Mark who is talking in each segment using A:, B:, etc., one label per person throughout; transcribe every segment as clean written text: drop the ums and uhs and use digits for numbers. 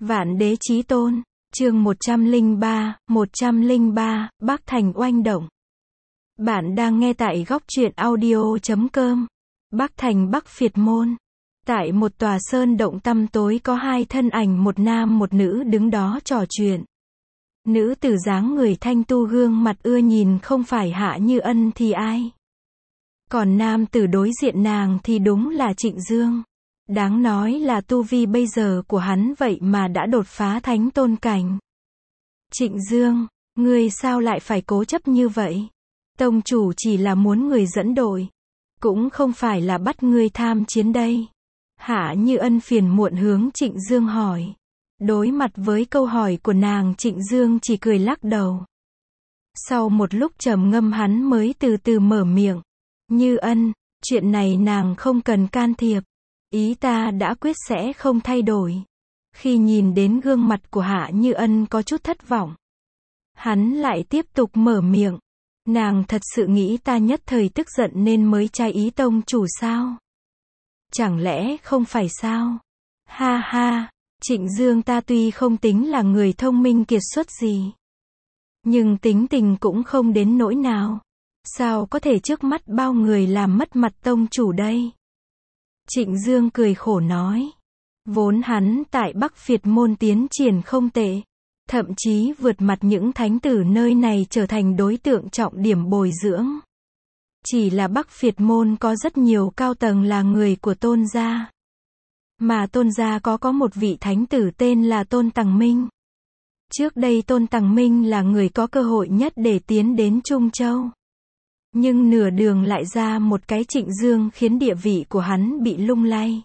A: Vạn Đế Chí Tôn, chương 103, Bắc Thành oanh động. Bạn đang nghe tại góc truyện audio.com. Bắc Thành Bắc Phiệt Môn. Tại một tòa sơn động tăm tối có hai thân ảnh, một nam một nữ đứng đó trò chuyện. Nữ tử dáng người thanh tu, gương mặt ưa nhìn, không phải Hạ Như Ân thì ai. Còn nam tử đối diện nàng thì đúng là Trịnh Dương. Đáng nói là tu vi bây giờ của hắn vậy mà đã đột phá thánh tôn cảnh. Trịnh Dương, ngươi sao lại phải cố chấp như vậy? Tông chủ chỉ là muốn người dẫn đội, cũng không phải là bắt ngươi tham chiến đây. Hạ Như Ân phiền muộn hướng Trịnh Dương hỏi. Đối mặt với câu hỏi của nàng, Trịnh Dương chỉ cười lắc đầu. Sau một lúc trầm ngâm hắn mới từ từ mở miệng. Như Ân, chuyện này nàng không cần can thiệp. Ý ta đã quyết sẽ không thay đổi. Khi nhìn đến gương mặt của Hạ Như Ân có chút thất vọng, hắn lại tiếp tục mở miệng. Nàng thật sự nghĩ ta nhất thời tức giận nên mới trái ý tông chủ sao? Chẳng lẽ không phải sao? Ha ha, Trịnh Dương ta tuy không tính là người thông minh kiệt xuất gì, nhưng tính tình cũng không đến nỗi nào. Sao có thể trước mắt bao người làm mất mặt tông chủ đây? Trịnh Dương cười khổ nói. Vốn hắn tại Bắc Phiệt Môn tiến triển không tệ, thậm chí vượt mặt những thánh tử nơi này, trở thành đối tượng trọng điểm bồi dưỡng. Chỉ là Bắc Phiệt Môn có rất nhiều cao tầng là người của Tôn gia. Mà Tôn gia có một vị thánh tử tên là Tôn Tằng Minh. Trước đây Tôn Tằng Minh là người có cơ hội nhất để tiến đến Trung Châu. Nhưng nửa đường lại ra một cái Trịnh Dương khiến địa vị của hắn bị lung lay.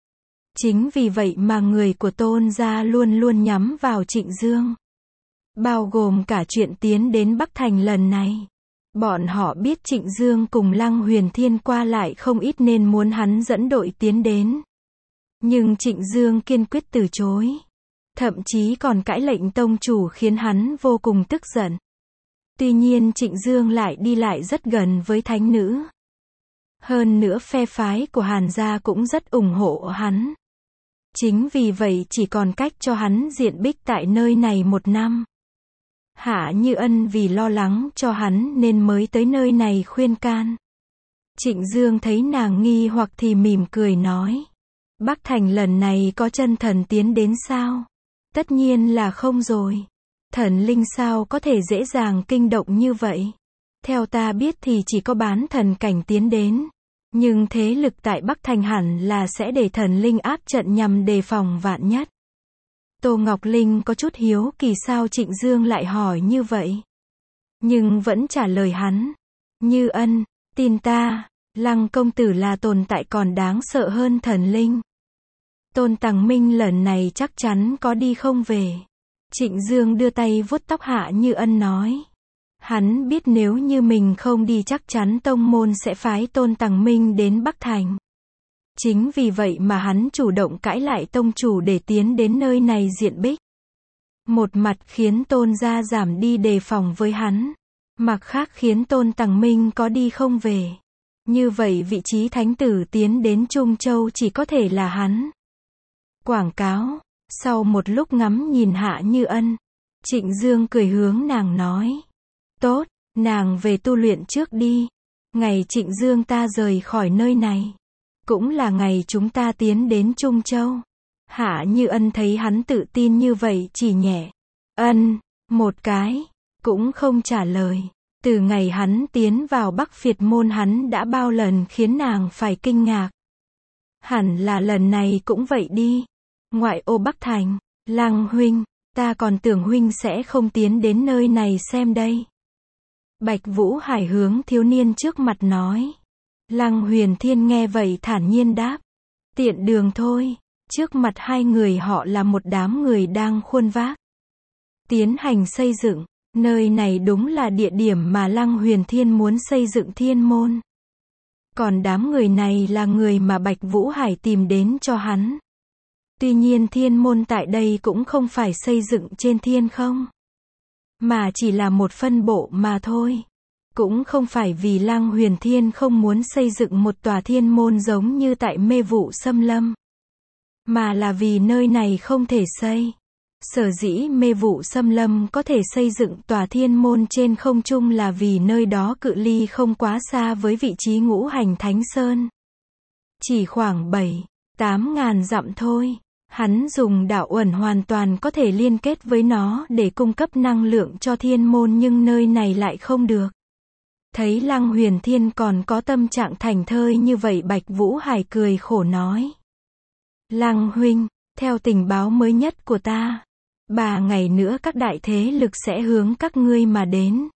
A: Chính vì vậy mà người của Tôn gia luôn luôn nhắm vào Trịnh Dương. Bao gồm cả chuyện tiến đến Bắc Thành lần này. Bọn họ biết Trịnh Dương cùng Lăng Huyền Thiên qua lại không ít nên muốn hắn dẫn đội tiến đến. Nhưng Trịnh Dương kiên quyết từ chối. Thậm chí còn cãi lệnh tông chủ khiến hắn vô cùng tức giận. Tuy nhiên Trịnh Dương lại đi lại rất gần với thánh nữ. Hơn nữa phe phái của Hàn gia cũng rất ủng hộ hắn. Chính vì vậy chỉ còn cách cho hắn diện bích tại nơi này 1 năm. Hạ Như Ân vì lo lắng cho hắn nên mới tới nơi này khuyên can. Trịnh Dương thấy nàng nghi hoặc thì mỉm cười nói. Bắc Thành lần này có chân thần tiến đến sao? Tất nhiên là không rồi. Thần linh sao có thể dễ dàng kinh động như vậy? Theo ta biết thì chỉ có bán thần cảnh tiến đến. Nhưng thế lực tại Bắc Thành hẳn là sẽ để thần linh áp trận nhằm đề phòng vạn nhất. Tô Ngọc Linh có chút hiếu kỳ sao Trịnh Dương lại hỏi như vậy. Nhưng vẫn trả lời hắn. Như Ân, tin ta, Lăng công tử là tồn tại còn đáng sợ hơn thần linh. Tôn Tằng Minh lần này chắc chắn có đi không về. Trịnh Dương đưa tay vuốt tóc Hạ Như Ân nói. Hắn biết nếu như mình không đi chắc chắn tông môn sẽ phái Tôn Tằng Minh đến Bắc Thành. Chính vì vậy mà hắn chủ động cãi lại tông chủ để tiến đến nơi này diện bích. Một mặt khiến Tôn gia giảm đi đề phòng với hắn. Mặt khác khiến Tôn Tằng Minh có đi không về. Như vậy vị trí thánh tử tiến đến Trung Châu chỉ có thể là hắn. Quảng cáo. Sau một lúc ngắm nhìn Hạ Như Ân, Trịnh Dương cười hướng nàng nói. Tốt, nàng về tu luyện trước đi. Ngày Trịnh Dương ta rời khỏi nơi này, cũng là ngày chúng ta tiến đến Trung Châu. Hạ Như Ân thấy hắn tự tin như vậy chỉ nhẹ ân một cái, cũng không trả lời. Từ ngày hắn tiến vào Bắc Phiệt Môn hắn đã bao lần khiến nàng phải kinh ngạc. Hẳn là lần này cũng vậy đi. Ngoại ô Bắc Thành, Lăng huynh, ta còn tưởng huynh sẽ không tiến đến nơi này xem đây. Bạch Vũ Hải hướng thiếu niên trước mặt nói. Lăng Huyền Thiên nghe vậy thản nhiên đáp. Tiện đường thôi. Trước mặt hai người họ là một đám người đang khuôn vác tiến hành xây dựng. Nơi này đúng là địa điểm mà Lăng Huyền Thiên muốn xây dựng thiên môn. Còn đám người này là người mà Bạch Vũ Hải tìm đến cho hắn. Tuy nhiên thiên môn tại đây cũng không phải xây dựng trên thiên không, mà chỉ là một phân bộ mà thôi. Cũng không phải vì Lăng Huyền Thiên không muốn xây dựng một tòa thiên môn giống như tại Mê Vụ Xâm Lâm, mà là vì nơi này không thể xây. Sở dĩ mê vụ xâm lâm có thể xây dựng tòa thiên môn trên không trung là vì nơi đó cự ly không quá xa với vị trí ngũ hành thánh sơn. Chỉ khoảng 7-8 ngàn dặm thôi. Hắn dùng đạo uẩn hoàn toàn có thể liên kết với nó để cung cấp năng lượng cho thiên môn, nhưng nơi này lại không được. Thấy Lăng Huyền Thiên còn có tâm trạng thảnh thơi như vậy, Bạch Vũ Hải cười khổ nói. Lăng huynh, theo tình báo mới nhất của ta, 3 ngày nữa các đại thế lực sẽ hướng các ngươi mà đến.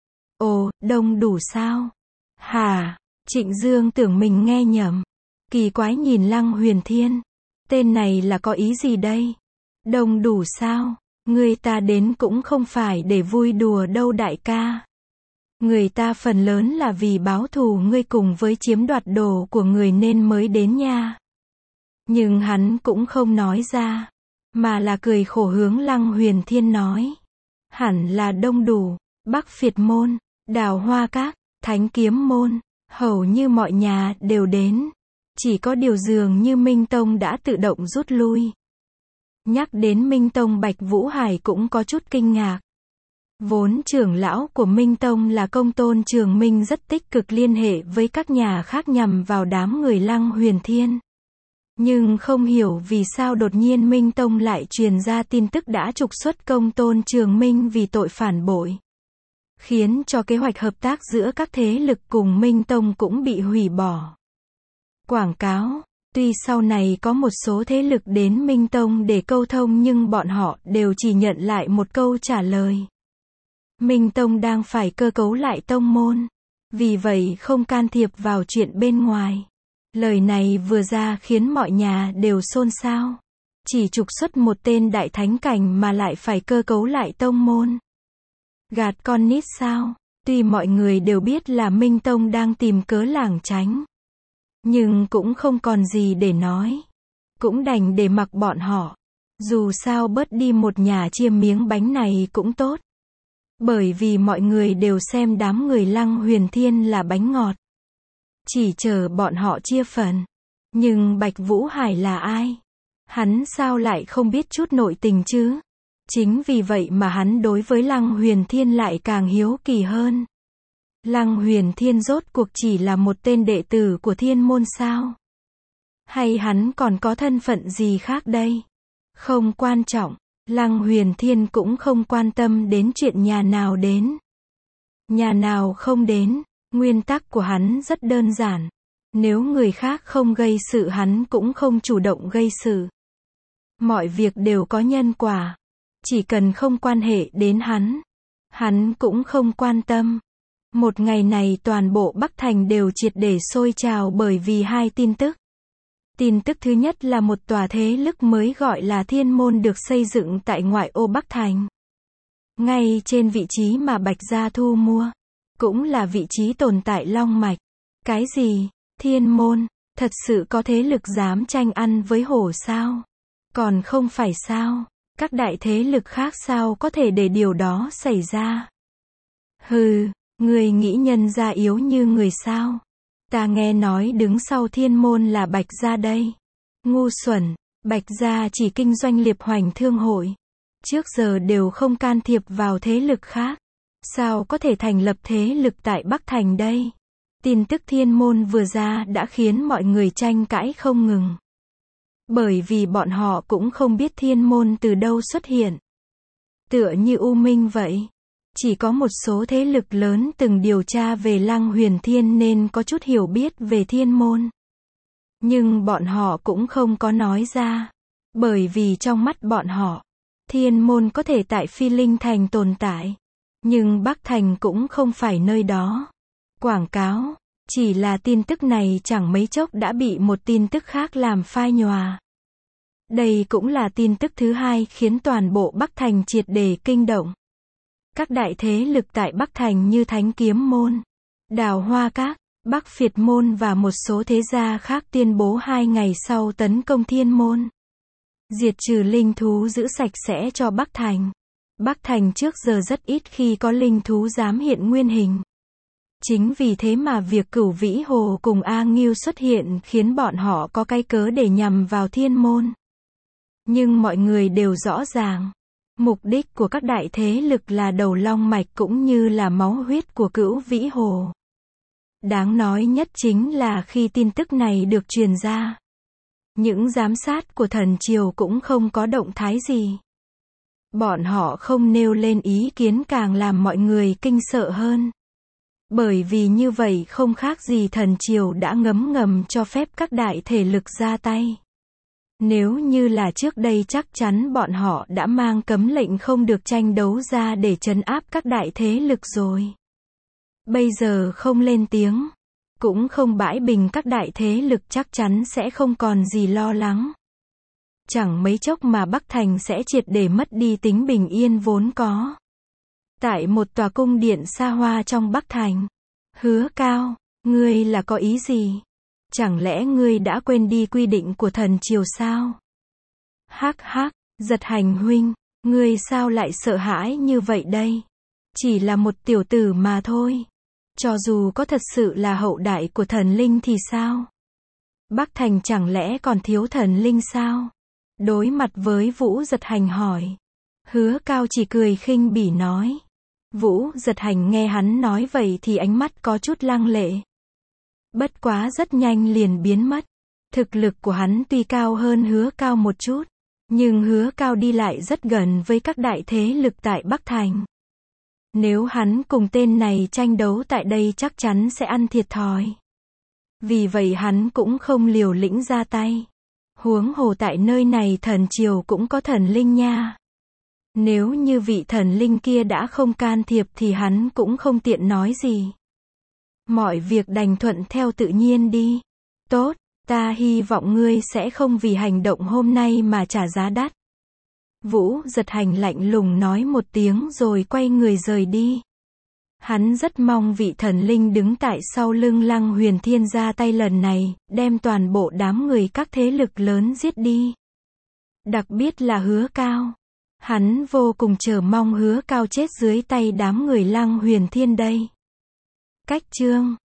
A: Ồ, đông đủ sao? Hả? Trịnh Dương tưởng mình nghe nhầm. Kỳ quái nhìn Lăng Huyền Thiên. Tên này là có ý gì đây? Đông đủ sao? Người ta đến cũng không phải để vui đùa đâu đại ca. Người ta phần lớn là vì báo thù ngươi cùng với chiếm đoạt đồ của người nên mới đến nha. Nhưng hắn cũng không nói ra, mà là cười khổ hướng Lăng Huyền Thiên nói. Hẳn là đông đủ, Bắc Phiệt Môn, Đào Hoa Các, Thánh Kiếm Môn, hầu như mọi nhà đều đến. Chỉ có điều dường như Minh Tông đã tự động rút lui. Nhắc đến Minh Tông, Bạch Vũ Hải cũng có chút kinh ngạc. Vốn trưởng lão của Minh Tông là Công Tôn Trường Minh rất tích cực liên hệ với các nhà khác nhằm vào đám người Lăng Huyền Thiên. Nhưng không hiểu vì sao đột nhiên Minh Tông lại truyền ra tin tức đã trục xuất Công Tôn Trường Minh vì tội phản bội. Khiến cho kế hoạch hợp tác giữa các thế lực cùng Minh Tông cũng bị hủy bỏ. Quảng cáo, tuy sau này có một số thế lực đến Minh Tông để câu thông nhưng bọn họ đều chỉ nhận lại một câu trả lời. Minh Tông đang phải cơ cấu lại tông môn, vì vậy không can thiệp vào chuyện bên ngoài. Lời này vừa ra khiến mọi nhà đều xôn xao. Chỉ trục xuất một tên đại thánh cảnh mà lại phải cơ cấu lại tông môn. Gạt con nít sao? Tuy mọi người đều biết là Minh Tông đang tìm cớ lảng tránh, nhưng cũng không còn gì để nói. Cũng đành để mặc bọn họ. Dù sao bớt đi một nhà chia miếng bánh này cũng tốt. Bởi vì mọi người đều xem đám người Lăng Huyền Thiên là bánh ngọt. Chỉ chờ bọn họ chia phần. Nhưng Bạch Vũ Hải là ai? Hắn sao lại không biết chút nội tình chứ? Chính vì vậy mà hắn đối với Lăng Huyền Thiên lại càng hiếu kỳ hơn. Lăng Huyền Thiên rốt cuộc chỉ là một tên đệ tử của thiên môn sao? Hay hắn còn có thân phận gì khác đây? Không quan trọng, Lăng Huyền Thiên cũng không quan tâm đến chuyện nhà nào đến. Nhà nào không đến, nguyên tắc của hắn rất đơn giản. Nếu người khác không gây sự hắn cũng không chủ động gây sự. Mọi việc đều có nhân quả. Chỉ cần không quan hệ đến hắn cũng không quan tâm. Một ngày này toàn bộ Bắc Thành đều triệt để sôi trào bởi vì hai tin tức. Tin tức thứ nhất là một tòa thế lực mới gọi là Thiên Môn được xây dựng tại ngoại ô Bắc Thành. Ngay trên vị trí mà Bạch Gia thu mua. Cũng là vị trí tồn tại long mạch. Cái gì? Thiên Môn? Thật sự có thế lực dám tranh ăn với hổ sao? Còn không phải sao? Các đại thế lực khác sao có thể để điều đó xảy ra? Hừ, người nghĩ nhân gia yếu như người sao? Ta nghe nói đứng sau Thiên Môn là Bạch Gia đây. Ngu xuẩn, Bạch Gia chỉ kinh doanh Liệp Hoành Thương hội. Trước giờ đều không can thiệp vào thế lực khác. Sao có thể thành lập thế lực tại Bắc Thành đây? Tin tức Thiên Môn vừa ra đã khiến mọi người tranh cãi không ngừng. Bởi vì bọn họ cũng không biết Thiên Môn từ đâu xuất hiện. Tựa như U Minh vậy. Chỉ có một số thế lực lớn từng điều tra về Lăng Huyền Thiên nên có chút hiểu biết về Thiên Môn. Nhưng bọn họ cũng không có nói ra. Bởi vì trong mắt bọn họ, Thiên Môn có thể tại Phi Linh Thành tồn tại. Nhưng Bắc Thành cũng không phải nơi đó. Quảng cáo, chỉ là tin tức này chẳng mấy chốc đã bị một tin tức khác làm phai nhòa. Đây cũng là tin tức thứ hai khiến toàn bộ Bắc Thành triệt để kinh động. Các đại thế lực tại Bắc Thành như Thánh Kiếm Môn, Đào Hoa Các, Bắc Phiệt Môn và một số thế gia khác tuyên bố 2 ngày sau tấn công Thiên Môn. Diệt trừ linh thú, giữ sạch sẽ cho Bắc Thành. Bắc Thành trước giờ rất ít khi có linh thú dám hiện nguyên hình. Chính vì thế mà việc Cửu Vĩ Hồ cùng A Ngưu xuất hiện khiến bọn họ có cái cớ để nhằm vào Thiên Môn. Nhưng mọi người đều rõ ràng, Mục đích của các đại thế lực là đầu long mạch cũng như là máu huyết của Cửu Vĩ Hồ. Đáng nói nhất chính là khi tin tức này được truyền ra, những giám sát của thần triều cũng không có động thái gì. Bọn họ không nêu lên ý kiến càng làm mọi người kinh sợ hơn. Bởi vì như vậy không khác gì thần triều đã ngấm ngầm cho phép các đại thể lực ra tay. Nếu như là trước đây chắc chắn bọn họ đã mang cấm lệnh không được tranh đấu ra để trấn áp các đại thế lực rồi. Bây giờ không lên tiếng, cũng không bãi bình các đại thế lực chắc chắn sẽ không còn gì lo lắng. Chẳng mấy chốc mà Bắc Thành sẽ triệt để mất đi tính bình yên vốn có. Tại một tòa cung điện xa hoa trong Bắc Thành. Hứa Cao, ngươi là có ý gì? Chẳng lẽ ngươi đã quên đi quy định của thần triều sao? Hắc hắc, Giật Hành huynh, ngươi sao lại sợ hãi như vậy đây? Chỉ là một tiểu tử mà thôi. Cho dù có thật sự là hậu đại của thần linh thì sao? Bắc Thành chẳng lẽ còn thiếu thần linh sao? Đối mặt với Vũ Giật Hành hỏi. Hứa Cao chỉ cười khinh bỉ nói. Vũ Giật Hành nghe hắn nói vậy thì ánh mắt có chút lăng lệ. Bất quá rất nhanh liền biến mất. Thực lực của hắn tuy cao hơn Hứa Cao một chút, nhưng Hứa Cao đi lại rất gần với các đại thế lực tại Bắc Thành. Nếu hắn cùng tên này tranh đấu tại đây chắc chắn sẽ ăn thiệt thòi. Vì vậy hắn cũng không liều lĩnh ra tay. Huống hồ tại nơi này thần triều cũng có thần linh nha. Nếu như vị thần linh kia đã không can thiệp thì hắn cũng không tiện nói gì. Mọi việc đành thuận theo tự nhiên đi. Tốt, ta hy vọng ngươi sẽ không vì hành động hôm nay mà trả giá đắt. Vũ Giật Hành lạnh lùng nói một tiếng rồi quay người rời đi. Hắn rất mong vị thần linh đứng tại sau lưng Lăng Huyền Thiên ra tay lần này, đem toàn bộ đám người các thế lực lớn giết đi. Đặc biệt là Hứa Cao. Hắn vô cùng chờ mong Hứa Cao chết dưới tay đám người Lăng Huyền Thiên đây. Cách chương